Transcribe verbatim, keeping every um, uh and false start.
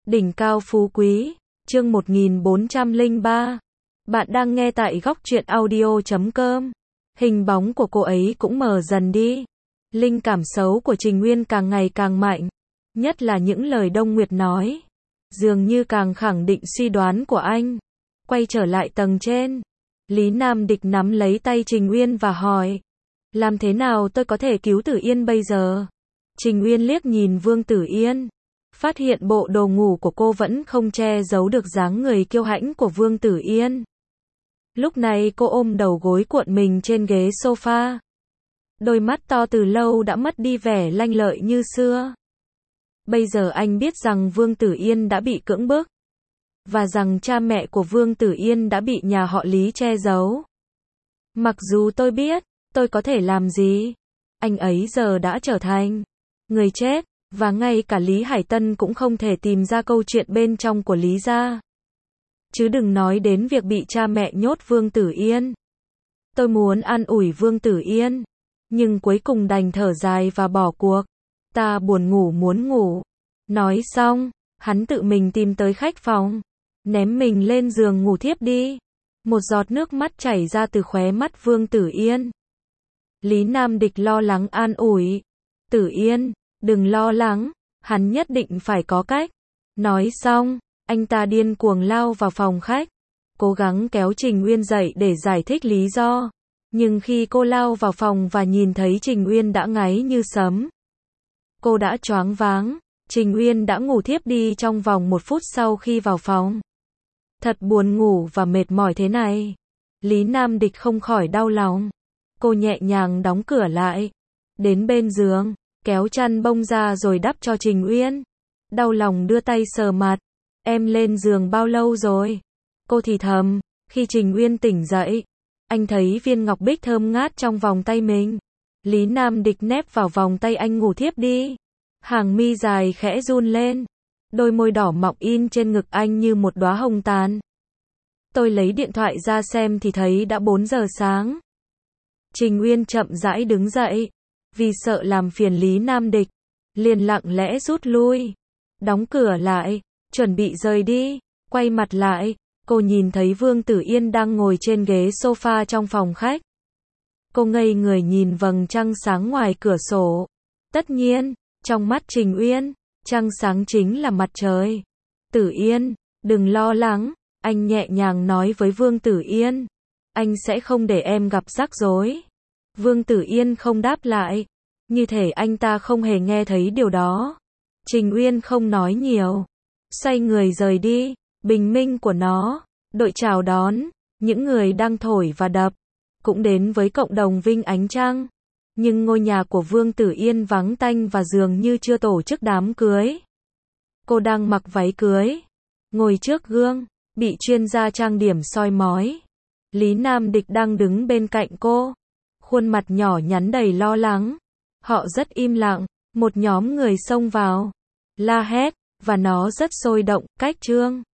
Đỉnh cao phú quý, chương một nghìn bốn trăm lẻ ba. Bạn đang nghe tại góc truyện audio chấm com. Hình bóng của cô ấy cũng mờ dần đi. Linh cảm xấu của Trình Nguyên càng ngày càng mạnh. Nhất là những lời Đông Nguyệt nói. Dường như càng khẳng định suy đoán của anh. Quay trở lại tầng trên. Lý Nam Địch nắm lấy tay Trình Nguyên và hỏi. Làm thế nào tôi có thể cứu Tử Yên bây giờ? Trình Nguyên liếc nhìn Vương Tử Yên. Phát hiện bộ đồ ngủ của cô vẫn không che giấu được dáng người kiêu hãnh của Vương Tử Yên. Lúc này cô ôm đầu gối cuộn mình trên ghế sofa. Đôi mắt to từ lâu đã mất đi vẻ lanh lợi như xưa. Bây giờ anh biết rằng Vương Tử Yên đã bị cưỡng bức. Và rằng cha mẹ của Vương Tử Yên đã bị nhà họ Lý che giấu. Mặc dù tôi biết, tôi có thể làm gì? Anh ấy giờ đã trở thành người chết. Và ngay cả Lý Hải Tân cũng không thể tìm ra câu chuyện bên trong của Lý gia. Chứ đừng nói đến việc bị cha mẹ nhốt Vương Tử Yên. Tôi muốn an ủi Vương Tử Yên. Nhưng cuối cùng đành thở dài và bỏ cuộc. Ta buồn ngủ muốn ngủ. Nói xong, hắn tự mình tìm tới khách phòng. Ném mình lên giường ngủ thiếp đi. Một giọt nước mắt chảy ra từ khóe mắt Vương Tử Yên. Lý Nam Địch lo lắng an ủi. Tử Yên, đừng lo lắng, hắn nhất định phải có cách. Nói xong, anh ta điên cuồng lao vào phòng khách, cố gắng kéo Trình Uyên dậy để giải thích lý do. Nhưng khi cô lao vào phòng và nhìn thấy Trình Uyên đã ngáy như sấm, cô đã choáng váng. Trình Uyên đã ngủ thiếp đi trong vòng một phút sau khi vào phòng. Thật buồn ngủ và mệt mỏi thế này. Lý Nam Địch không khỏi đau lòng. Cô nhẹ nhàng đóng cửa lại, đến bên giường, kéo chăn bông ra rồi đắp cho Trình Uyên. Đau lòng đưa tay sờ mặt. Em lên giường bao lâu rồi? Cô thì thầm. Khi Trình Uyên tỉnh dậy, anh thấy viên ngọc bích thơm ngát trong vòng tay mình. Lý Nam Địch nép vào vòng tay anh ngủ thiếp đi. Hàng mi dài khẽ run lên. Đôi môi đỏ mọng in trên ngực anh như một đóa hồng tàn. Tôi lấy điện thoại ra xem thì thấy đã bốn giờ sáng. Trình Uyên chậm rãi đứng dậy. Vì sợ làm phiền Lý Nam Địch, liền lặng lẽ rút lui, đóng cửa lại, chuẩn bị rời đi. Quay mặt lại, cô nhìn thấy Vương Tử Yên đang ngồi trên ghế sofa trong phòng khách. Cô ngây người nhìn vầng trăng sáng ngoài cửa sổ. Tất nhiên, trong mắt Trình Uyên, trăng sáng chính là mặt trời. Tử Yên, đừng lo lắng, anh nhẹ nhàng nói với Vương Tử Yên. Anh sẽ không để em gặp rắc rối. Vương Tử Yên không đáp lại, như thể anh ta không hề nghe thấy điều đó. Trình Uyên không nói nhiều, xoay người rời đi. Bình minh của nó, đội chào đón, những người đang thổi và đập, cũng đến với cộng đồng Vinh Ánh Trăng. Nhưng ngôi nhà của Vương Tử Yên vắng tanh và dường như chưa tổ chức đám cưới. Cô đang mặc váy cưới, ngồi trước gương, bị chuyên gia trang điểm soi mói. Lý Nam Địch đang đứng bên cạnh cô. Khuôn mặt nhỏ nhắn đầy lo lắng. Họ rất im lặng. Một nhóm người xông vào, la hét, và nó rất sôi động. Cách trương